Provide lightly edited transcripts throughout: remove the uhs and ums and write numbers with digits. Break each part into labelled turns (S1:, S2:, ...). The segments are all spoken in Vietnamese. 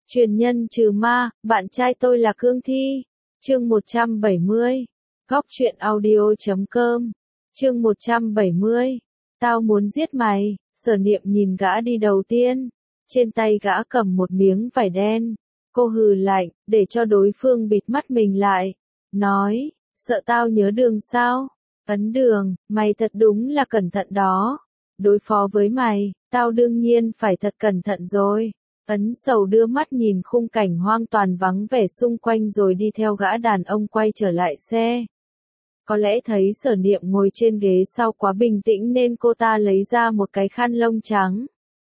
S1: Truyền nhân trừ ma, bạn trai tôi là Cương Thi. Chương 170. Góc truyện audio.com. Chương 170. Tao muốn giết mày. Sở Niệm nhìn gã đi đầu tiên. Trên tay gã cầm một miếng vải đen. Cô hừ lạnh, để cho đối phương bịt mắt mình lại. Nói, sợ tao nhớ đường sao? Ấn đường, mày thật đúng là cẩn thận đó. Đối phó với mày, tao đương nhiên phải thật cẩn thận rồi. Ấn Sầu đưa mắt nhìn khung cảnh hoang toàn vắng vẻ xung quanh rồi đi theo gã đàn ông quay trở lại xe. Có lẽ thấy Sở Niệm ngồi trên ghế sau quá bình tĩnh nên cô ta lấy ra một cái khăn lông trắng.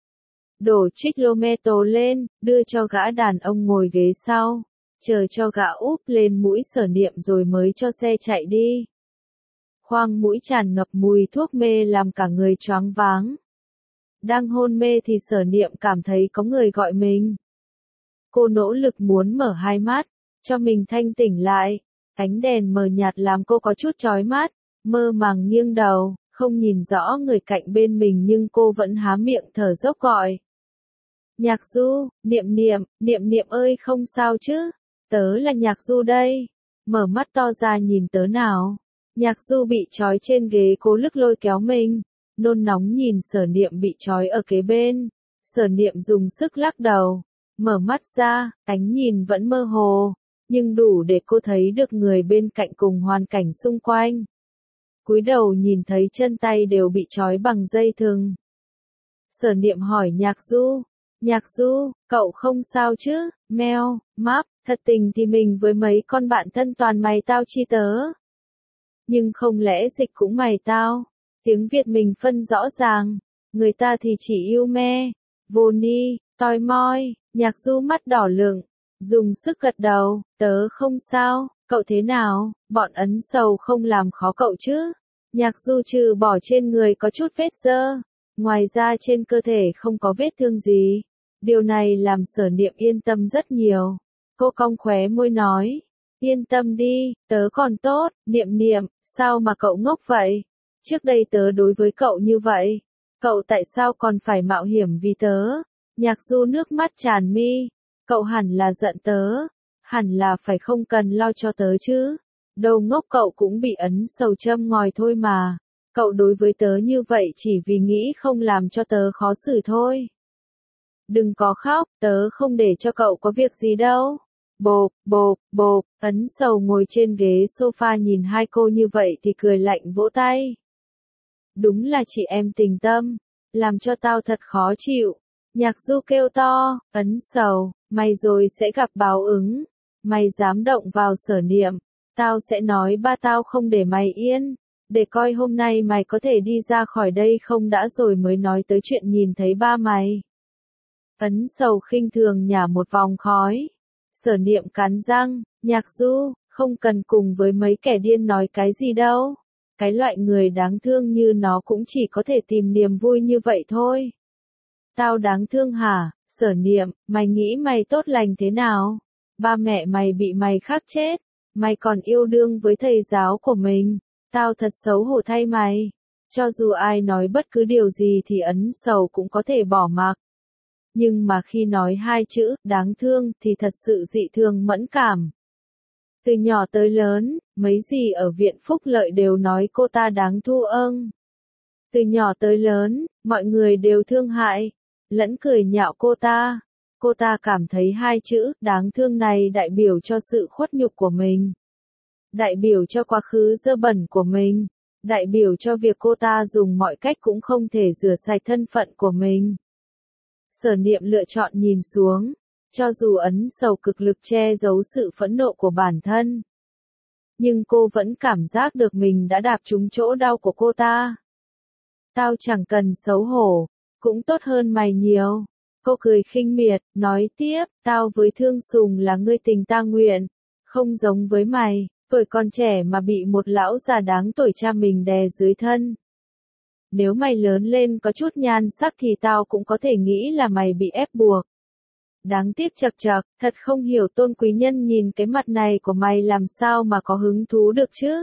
S1: Đổ triclometo lên, đưa cho gã đàn ông ngồi ghế sau. Chờ cho gã úp lên mũi Sở Niệm rồi mới cho xe chạy đi. Khoang mũi tràn ngập mùi thuốc mê làm cả người choáng váng. Đang hôn mê thì Sở Niệm cảm thấy có người gọi mình. Cô nỗ lực muốn mở hai mắt, cho mình thanh tỉnh lại. Ánh đèn mờ nhạt làm cô có chút chói mắt, mơ màng nghiêng đầu, không nhìn rõ người cạnh bên mình nhưng cô vẫn há miệng thở dốc gọi. Nhạc Du, Niệm ơi không sao chứ, tớ là Nhạc Du đây. Mở mắt to ra nhìn tớ nào. Nhạc Du bị trói trên ghế cố lức lôi kéo mình. Nôn nóng nhìn Sở Niệm bị trói ở kế bên. Sở Niệm dùng sức lắc đầu. Mở mắt ra, ánh nhìn vẫn mơ hồ. Nhưng đủ để cô thấy được người bên cạnh cùng hoàn cảnh xung quanh. Cúi đầu nhìn thấy chân tay đều bị trói bằng dây thừng. Sở Niệm hỏi Nhạc Du, cậu không sao chứ? Meo, máp, thật tình thì mình với mấy con bạn thân toàn mày tao chi tớ. Nhưng không lẽ dịch cũng mày tao? Tiếng Việt mình phân rõ ràng, người ta thì chỉ yêu me, vô ni, toi moi. Nhạc Du mắt đỏ lựng, dùng sức gật đầu, tớ không sao, cậu thế nào, bọn Ấn Sầu không làm khó cậu chứ? Nhạc Du trừ bỏ trên người có chút vết dơ, ngoài ra trên cơ thể không có vết thương gì. Điều này làm Sở Niệm yên tâm rất nhiều. Cô cong khóe môi nói, yên tâm đi, tớ còn tốt. Niệm, sao mà cậu ngốc vậy? Trước đây tớ đối với cậu như vậy, cậu tại sao còn phải mạo hiểm vì tớ? Nhạc Du nước mắt tràn mi, cậu hẳn là giận tớ, hẳn là phải không cần lo cho tớ chứ. Đầu ngốc cậu cũng bị Ấn Sầu châm ngòi thôi mà, cậu đối với tớ như vậy chỉ vì nghĩ không làm cho tớ khó xử thôi. Đừng có khóc, tớ không để cho cậu có việc gì đâu. Bộp, Ấn Sầu ngồi trên ghế sofa nhìn hai cô như vậy thì cười lạnh vỗ tay. Đúng là chị em tình tâm, làm cho tao thật khó chịu. Nhạc Du kêu to, Ấn Sầu, mày rồi sẽ gặp báo ứng. Mày dám động vào Sở Niệm, tao sẽ nói ba tao không để mày yên. Để coi hôm nay mày có thể đi ra khỏi đây không đã rồi mới nói tới chuyện nhìn thấy ba mày. Ấn Sầu khinh thường nhả một vòng khói. Sở Niệm cắn răng, Nhạc Du, không cần cùng với mấy kẻ điên nói cái gì đâu. Cái loại người đáng thương như nó cũng chỉ có thể tìm niềm vui như vậy thôi. Tao đáng thương hả? Sở Niệm, mày nghĩ mày tốt lành thế nào? Ba mẹ mày bị mày khắc chết, mày còn yêu đương với thầy giáo của mình. Tao thật xấu hổ thay mày. Cho dù ai nói bất cứ điều gì thì Ấn Sầu cũng có thể bỏ mặc. Nhưng mà khi nói hai chữ, đáng thương, thì thật sự dị thường mẫn cảm. Từ nhỏ tới lớn, mấy gì ở viện phúc lợi đều nói cô ta đáng thu âng. Từ nhỏ tới lớn, mọi người đều thương hại, lẫn cười nhạo cô ta. Cô ta cảm thấy hai chữ, đáng thương này đại biểu cho sự khuất nhục của mình. Đại biểu cho quá khứ dơ bẩn của mình. Đại biểu cho việc cô ta dùng mọi cách cũng không thể rửa sạch thân phận của mình. Sở Niệm lựa chọn nhìn xuống, cho dù Ấn Sầu cực lực che giấu sự phẫn nộ của bản thân. Nhưng cô vẫn cảm giác được mình đã đạp trúng chỗ đau của cô ta. Tao chẳng cần xấu hổ, cũng tốt hơn mày nhiều. Cô cười khinh miệt, nói tiếp, tao với Thương Sùng là ngươi tình ta nguyện, không giống với mày, tuổi còn trẻ mà bị một lão già đáng tuổi cha mình đè dưới thân. Nếu mày lớn lên có chút nhan sắc thì tao cũng có thể nghĩ là mày bị ép buộc. Đáng tiếc chật, thật không hiểu Tôn quý nhân nhìn cái mặt này của mày làm sao mà có hứng thú được chứ.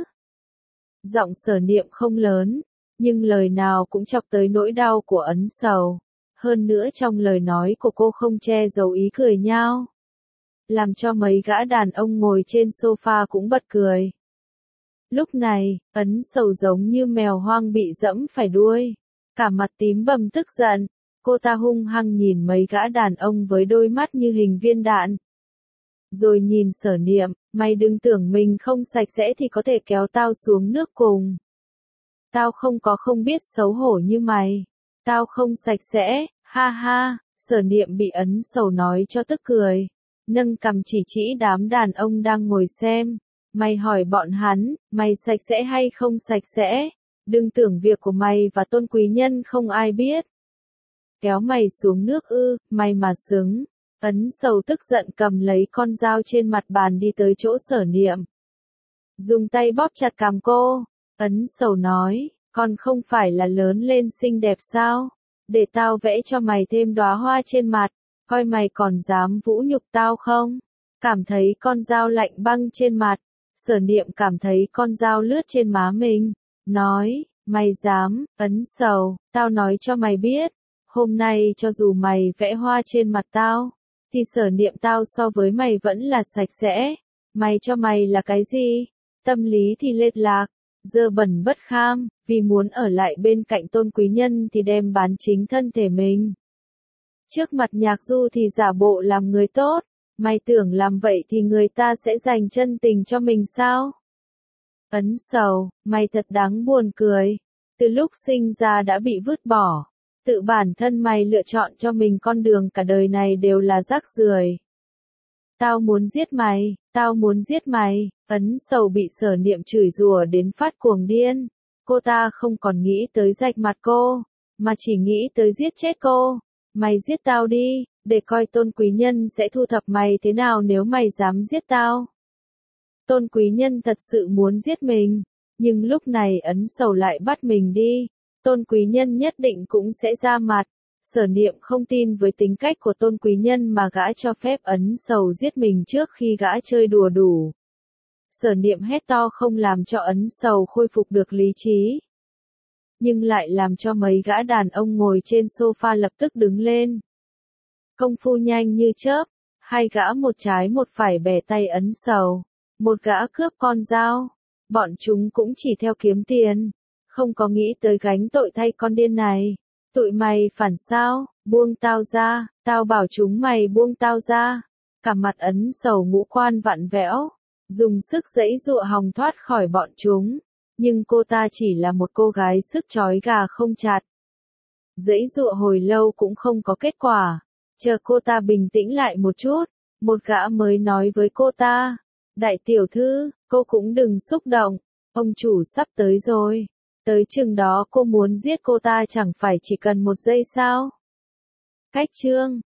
S1: Giọng Sở Niệm không lớn, nhưng lời nào cũng chọc tới nỗi đau của Ấn Sầu. Hơn nữa trong lời nói của cô không che giấu ý cười nhao. Làm cho mấy gã đàn ông ngồi trên sofa cũng bật cười. Lúc này, Ấn Sầu giống như mèo hoang bị dẫm phải đuôi. Cả mặt tím bầm tức giận. Cô ta hung hăng nhìn mấy gã đàn ông với đôi mắt như hình viên đạn. Rồi nhìn Sở Niệm, mày đừng tưởng mình không sạch sẽ thì có thể kéo tao xuống nước cùng. Tao không biết xấu hổ như mày. Tao không sạch sẽ, ha ha, Sở Niệm bị Ấn Sầu nói cho tức cười. Nâng cằm chỉ đám đàn ông đang ngồi xem. Mày hỏi bọn hắn, mày sạch sẽ hay không sạch sẽ? Đừng tưởng việc của mày và Tôn Quý Nhân không ai biết. Kéo mày xuống nước ư, mày mà xứng. Ấn Sầu tức giận cầm lấy con dao trên mặt bàn đi tới chỗ Sở Niệm. Dùng tay bóp chặt cằm cô. Ấn Sầu nói, con không phải là lớn lên xinh đẹp sao? Để tao vẽ cho mày thêm đóa hoa trên mặt, coi mày còn dám vũ nhục tao không? Cảm thấy con dao lạnh băng trên mặt, Sở Niệm cảm thấy con dao lướt trên má mình, nói, mày dám, Ấn Sầu, tao nói cho mày biết, hôm nay cho dù mày vẽ hoa trên mặt tao, thì Sở Niệm tao so với mày vẫn là sạch sẽ, mày cho mày là cái gì? Tâm lý thì lệch lạc, dơ bẩn bất kham, vì muốn ở lại bên cạnh Tôn Quý Nhân thì đem bán chính thân thể mình. Trước mặt Nhạc Du thì giả bộ làm người tốt, mày tưởng làm vậy thì người ta sẽ dành chân tình cho mình sao? Ấn Sầu, mày thật đáng buồn cười, từ lúc sinh ra đã bị vứt bỏ, tự bản thân mày lựa chọn cho mình con đường cả đời này đều là rác rưởi. Tao muốn giết mày, tao muốn giết mày, Ấn Sầu bị Sở Niệm chửi rủa đến phát cuồng điên. Cô ta không còn nghĩ tới rạch mặt cô, mà chỉ nghĩ tới giết chết cô. Mày giết tao đi, để coi Tôn Quý Nhân sẽ thu thập mày thế nào nếu mày dám giết tao. Tôn Quý Nhân thật sự muốn giết mình, nhưng lúc này Ấn Sầu lại bắt mình đi. Tôn Quý Nhân nhất định cũng sẽ ra mặt. Sở Niệm không tin với tính cách của Tôn Quý Nhân mà gã cho phép Ấn Sầu giết mình trước khi gã chơi đùa đủ. Sở Niệm hét to không làm cho Ấn Sầu khôi phục được lý trí, nhưng lại làm cho mấy gã đàn ông ngồi trên sofa lập tức đứng lên. Công phu nhanh như chớp, hai gã một trái một phải bẻ tay Ấn Sầu, một gã cướp con dao. Bọn chúng cũng chỉ theo kiếm tiền, không có nghĩ tới gánh tội thay con điên này. Tụi mày phản sao, buông tao ra, tao bảo chúng mày buông tao ra. Cả mặt Ấn Sầu ngũ quan vặn vẹo, dùng sức giãy giụa hòng thoát khỏi bọn chúng, nhưng cô ta chỉ là một cô gái sức trói gà không chặt. Giãy giụa hồi lâu cũng không có kết quả, chờ cô ta bình tĩnh lại một chút, một gã mới nói với cô ta, đại tiểu thư, cô cũng đừng xúc động, ông chủ sắp tới rồi. Tới chừng đó cô muốn giết cô ta chẳng phải chỉ cần một giây sao? Cách chương